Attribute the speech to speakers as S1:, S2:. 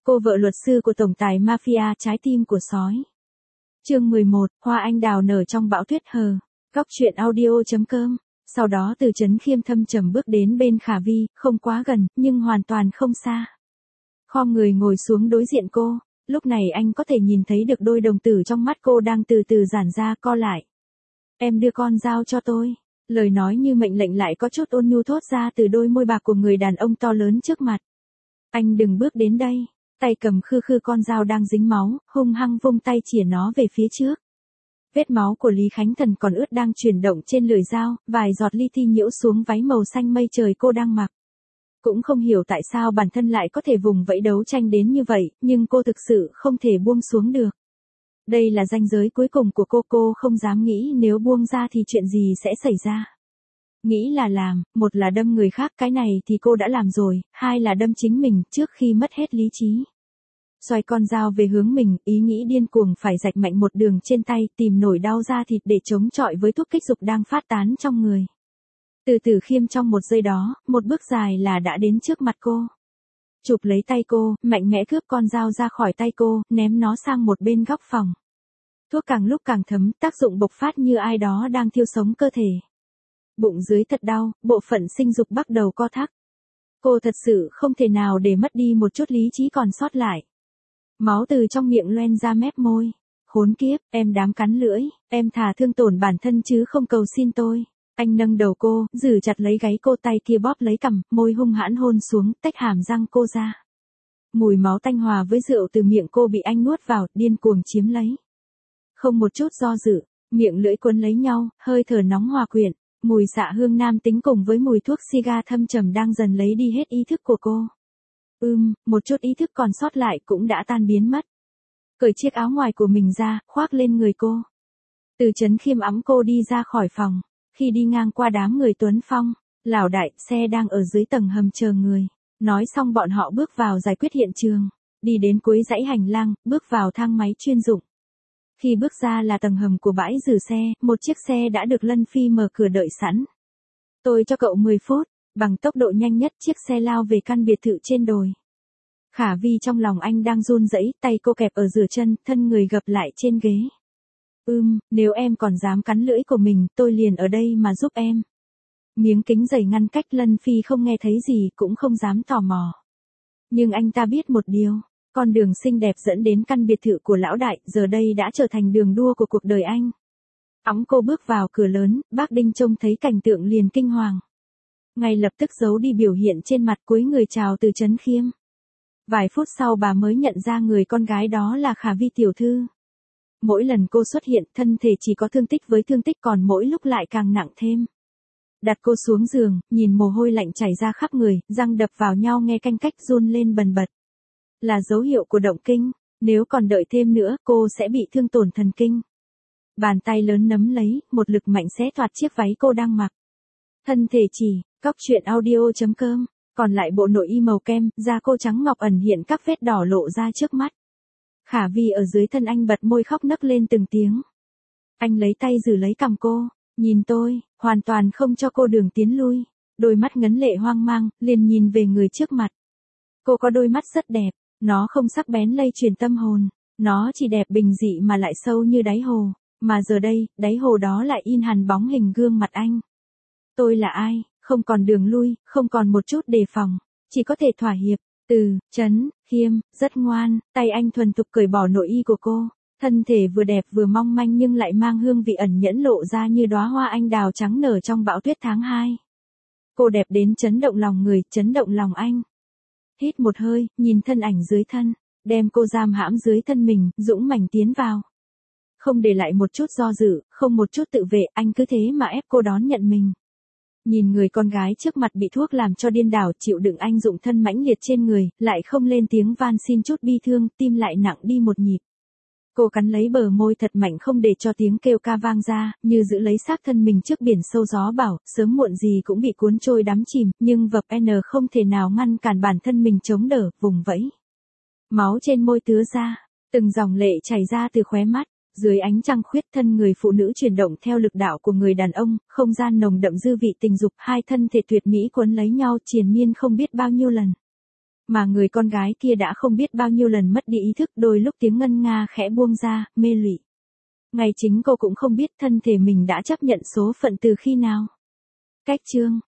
S1: Cô vợ luật sư của tổng tài mafia trái tim của sói. Chương 11, hoa anh đào nở trong bão tuyết hờ. Góc truyện audio.com. Sau đó Từ Chấn Khiêm thâm trầm bước đến bên Khả Vi, không quá gần, nhưng hoàn toàn không xa. Khom người ngồi xuống đối diện cô, lúc này anh có thể nhìn thấy được đôi đồng tử trong mắt cô đang từ từ giãn ra co lại. Em đưa con dao cho tôi. Lời nói như mệnh lệnh lại có chút ôn nhu thốt ra từ đôi môi bạc của người đàn ông to lớn trước mặt. Anh đừng bước đến đây. Tay cầm khư khư con dao đang dính máu, hung hăng vung tay chĩa nó về phía trước. Vết máu của Lý Khánh Thần còn ướt đang chuyển động trên lưỡi dao, vài giọt li ti nhiễu xuống váy màu xanh mây trời cô đang mặc. Cũng không hiểu tại sao bản thân lại có thể vùng vẫy đấu tranh đến như vậy, nhưng cô thực sự không thể buông xuống được. Đây là ranh giới cuối cùng của cô không dám nghĩ nếu buông ra thì chuyện gì sẽ xảy ra. Nghĩ là làm, một là đâm người khác, cái này thì cô đã làm rồi, hai là đâm chính mình trước khi mất hết lý trí. Xoay con dao về hướng mình, ý nghĩ điên cuồng phải rạch mạnh một đường trên tay, tìm nổi đau da thịt để chống chọi với thuốc kích dục đang phát tán trong người. Từ Từ Khiêm trong một giây đó, một bước dài là đã đến trước mặt cô. Chụp lấy tay cô, mạnh mẽ cướp con dao ra khỏi tay cô, ném nó sang một bên góc phòng. Thuốc càng lúc càng thấm, tác dụng bộc phát như ai đó đang thiêu sống cơ thể. Bụng dưới thật đau, bộ phận sinh dục bắt đầu co thắt. Cô thật sự không thể nào để mất đi một chút lý trí còn sót lại. Máu từ trong miệng loen ra mép môi. Khốn kiếp, em dám cắn lưỡi, em thà thương tổn bản thân chứ không cầu xin tôi. Anh nâng đầu cô, giữ chặt lấy gáy cô, tay kia bóp lấy cằm, môi hung hãn hôn xuống, tách hàm răng cô ra. Mùi máu tanh hòa với rượu từ miệng cô bị anh nuốt vào, điên cuồng chiếm lấy. Không một chút do dự, miệng lưỡi quấn lấy nhau, hơi thở nóng hòa quyện. Mùi xạ hương nam tính cùng với mùi thuốc ciga thâm trầm đang dần lấy đi hết ý thức của cô. Một chút ý thức còn sót lại cũng đã tan biến mất. Cởi chiếc áo ngoài của mình ra, khoác lên người cô. Từ Chấn Khiêm ẵm cô đi ra khỏi phòng. Khi đi ngang qua đám người Tuấn Phong, Lảo Đại, xe đang ở dưới tầng hầm chờ người. Nói xong bọn họ bước vào giải quyết hiện trường. Đi đến cuối dãy hành lang, bước vào thang máy chuyên dụng. Khi bước ra là tầng hầm của bãi giữ xe, một chiếc xe đã được Lân Phi mở cửa đợi sẵn. Tôi cho cậu 10 phút, bằng tốc độ nhanh nhất chiếc xe lao về căn biệt thự trên đồi. Khả Vi trong lòng anh đang run rẩy, tay cô kẹp ở giữa chân, thân người gập lại trên ghế. Nếu em còn dám cắn lưỡi của mình, tôi liền ở đây mà giúp em. Miếng kính dày ngăn cách, Lân Phi không nghe thấy gì cũng không dám tò mò. Nhưng anh ta biết một điều. Con đường xinh đẹp dẫn đến căn biệt thự của lão đại, giờ đây đã trở thành đường đua của cuộc đời anh. Ẵm cô bước vào cửa lớn, bác Đinh trông thấy cảnh tượng liền kinh hoàng. Ngay lập tức giấu đi biểu hiện trên mặt, cúi người chào Từ Chấn Khiêm. Vài phút sau bà mới nhận ra người con gái đó là Khả Vi tiểu thư. Mỗi lần cô xuất hiện, thân thể chỉ có thương tích với thương tích, còn mỗi lúc lại càng nặng thêm. Đặt cô xuống giường, nhìn mồ hôi lạnh chảy ra khắp người, răng đập vào nhau nghe canh cách run lên bần bật. Là dấu hiệu của động kinh, nếu còn đợi thêm nữa, cô sẽ bị thương tổn thần kinh. Bàn tay lớn nắm lấy, một lực mạnh xé toạc chiếc váy cô đang mặc. Thân thể chỉ, góc truyện audio.com, còn lại bộ nội y màu kem, da cô trắng ngọc ẩn hiện các vết đỏ lộ ra trước mắt. Khả Vi ở dưới thân anh bật môi khóc nấc lên từng tiếng. Anh lấy tay giữ lấy cằm cô, nhìn tôi, hoàn toàn không cho cô đường tiến lui. Đôi mắt ngấn lệ hoang mang, liền nhìn về người trước mặt. Cô có đôi mắt rất đẹp, nó không sắc bén lay truyền tâm hồn, nó chỉ đẹp bình dị mà lại sâu như đáy hồ, mà giờ đây, đáy hồ đó lại in hằn bóng hình gương mặt anh. Tôi là ai, không còn đường lui, không còn một chút đề phòng, chỉ có thể thỏa hiệp. Từ Chấn Khiêm, rất ngoan, tay anh thuần thục cởi bỏ nội y của cô, thân thể vừa đẹp vừa mong manh nhưng lại mang hương vị ẩn nhẫn lộ ra như đóa hoa anh đào trắng nở trong bão tuyết tháng 2. Cô đẹp đến chấn động lòng người, chấn động lòng anh. Hít một hơi, nhìn thân ảnh dưới thân, đem cô giam hãm dưới thân mình, dũng mãnh tiến vào. Không để lại một chút do dự, không một chút tự vệ, anh cứ thế mà ép cô đón nhận mình. Nhìn người con gái trước mặt bị thuốc làm cho điên đảo, chịu đựng anh dụng thân mãnh liệt trên người, lại không lên tiếng van xin chút bi thương, tim lại nặng đi một nhịp. Cô cắn lấy bờ môi thật mạnh không để cho tiếng kêu ca vang ra, như giữ lấy xác thân mình trước biển sâu gió bão, sớm muộn gì cũng bị cuốn trôi đắm chìm, nhưng vập N không thể nào ngăn cản bản thân mình chống đỡ, vùng vẫy. Máu trên môi tứa ra, từng dòng lệ chảy ra từ khóe mắt. Dưới ánh trăng khuyết, thân người phụ nữ chuyển động theo lực đạo của người đàn ông, không gian nồng đậm dư vị tình dục, hai thân thể tuyệt mỹ quấn lấy nhau triền miên không biết bao nhiêu lần. Mà người con gái kia đã không biết bao nhiêu lần mất đi ý thức, đôi lúc tiếng ngân nga khẽ buông ra, mê lụy. Ngay chính cô cũng không biết thân thể mình đã chấp nhận số phận từ khi nào. Cách chương